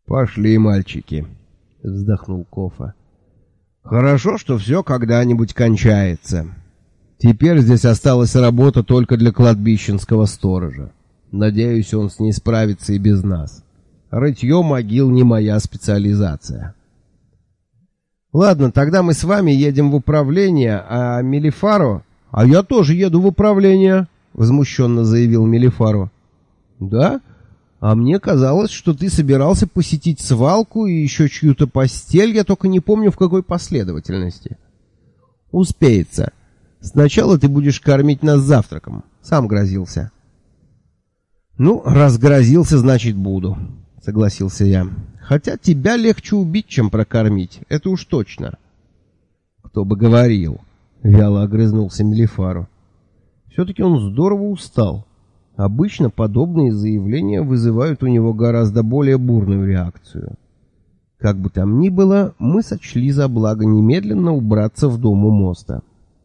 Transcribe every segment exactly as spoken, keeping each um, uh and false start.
«Пошли, мальчики», — вздохнул Кофа. «Хорошо, что все когда-нибудь кончается. Теперь здесь осталась работа только для кладбищенского сторожа. Надеюсь, он с ней справится и без нас. Рытье могил не моя специализация». «Ладно, тогда мы с вами едем в управление, а Мелифаро...» «А я тоже еду в управление», — возмущенно заявил Мелифаро. «Да? А мне казалось, что ты собирался посетить свалку и еще чью-то постель, я только не помню, в какой последовательности». «Успеется. Сначала ты будешь кормить нас завтраком», — сам грозился. «Ну, раз грозился, значит буду», — согласился я. «Хотя тебя легче убить, чем прокормить, это уж точно». «Кто бы говорил», — вяло огрызнулся Мелифаро. Все-таки он здорово устал. Обычно подобные заявления вызывают у него гораздо более бурную реакцию. Как бы там ни было, мы сочли за благо немедленно убраться в дом у моста.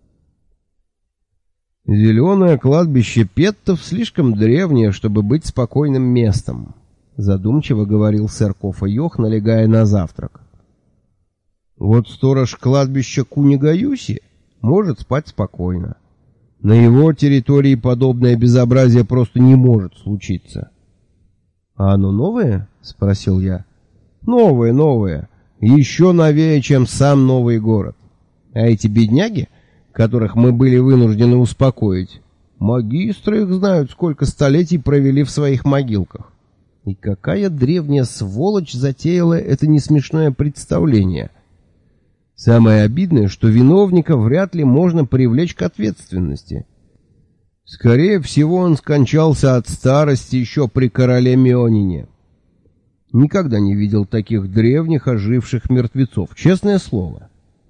«Зеленое кладбище Петтов слишком древнее, чтобы быть спокойным местом», — задумчиво говорил сэр Кофа Йох, налегая на завтрак. «Вот сторож кладбища Кунигаюси может спать спокойно. На его территории подобное безобразие просто не может случиться». «А оно новое?» — спросил я. «Новое, новое. Еще новее, чем сам новый город. А эти бедняги, которых мы были вынуждены успокоить, магистры их знают, сколько столетий провели в своих могилках. И какая древняя сволочь затеяла это несмешное представление. Самое обидное, что виновника вряд ли можно привлечь к ответственности. Скорее всего, он скончался от старости еще при короле Меонине. Никогда не видел таких древних оживших мертвецов, честное слово.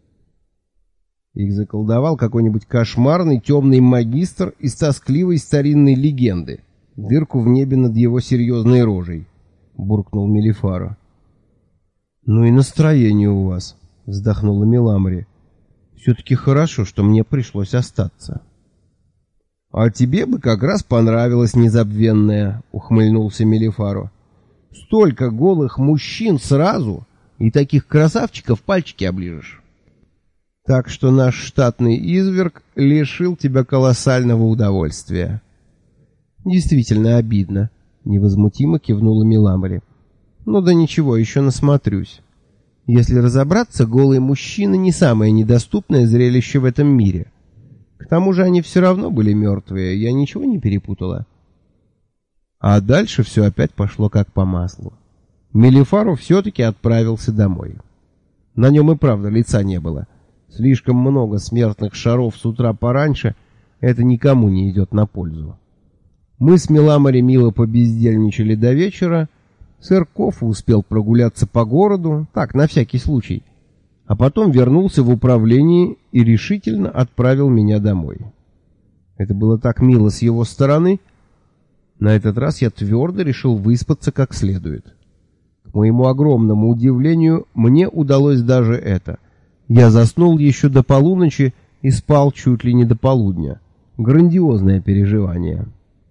Их заколдовал какой-нибудь кошмарный темный магистр из тоскливой старинной легенды. Дырку в небе над его серьезной рожей, — буркнул Мелифаро. «Ну и настроение у вас», — вздохнула Меламри. «Все-таки хорошо, что мне пришлось остаться». «А тебе бы как раз понравилось, незабвенное», — ухмыльнулся Мелифаро. «Столько голых мужчин сразу, и таких красавчиков пальчики оближешь. Так что наш штатный изверг лишил тебя колоссального удовольствия». «Действительно обидно», — невозмутимо кивнула Меламри. «Ну да ничего, еще насмотрюсь. Если разобраться, голые мужчины не самое недоступное зрелище в этом мире. К тому же они все равно были мертвые, я ничего не перепутала». А дальше все опять пошло как по маслу. Мелифаро все-таки отправился домой. На нем и правда лица не было. Слишком много смертных шаров с утра пораньше, это никому не идет на пользу. Мы с Меламри мило побездельничали до вечера. Сэр Кофа успел прогуляться по городу, так, на всякий случай, а потом вернулся в управление и решительно отправил меня домой. Это было так мило с его стороны. На этот раз я твердо решил выспаться как следует. К моему огромному удивлению, мне удалось даже это. Я заснул еще до полуночи и спал чуть ли не до полудня. Грандиозное переживание.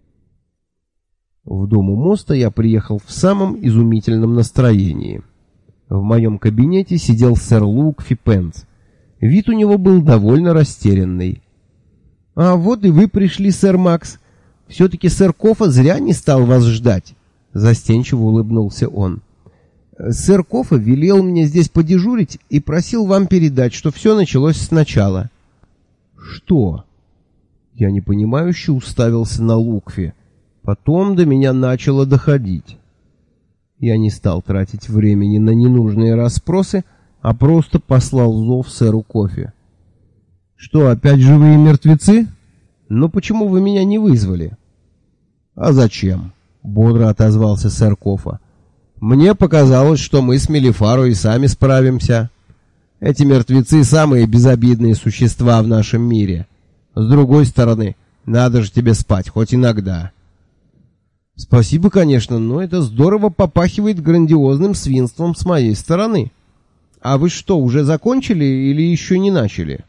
В дом у моста я приехал в самом изумительном настроении. В моем кабинете сидел сэр Лукфи Пенс. Вид у него был довольно растерянный. «А вот и вы пришли, сэр Макс. Все-таки сэр Кофа зря не стал вас ждать», — застенчиво улыбнулся он. «Сэр Кофа велел мне здесь подежурить и просил вам передать, что все началось сначала». «Что?» Я непонимающе уставился на Лукфи. Потом до меня начало доходить. Я не стал тратить времени на ненужные расспросы, а просто послал зов сэру Кофе. «Что, опять живые мертвецы? Но почему вы меня не вызвали?» «А зачем?» — бодро отозвался сэр Кофа. «Мне показалось, что мы с Мелифаро и сами справимся. Эти мертвецы — самые безобидные существа в нашем мире. С другой стороны, надо же тебе спать, хоть иногда». «Спасибо, конечно, но это здорово попахивает грандиозным свинством с моей стороны. А вы что, уже закончили или еще не начали?»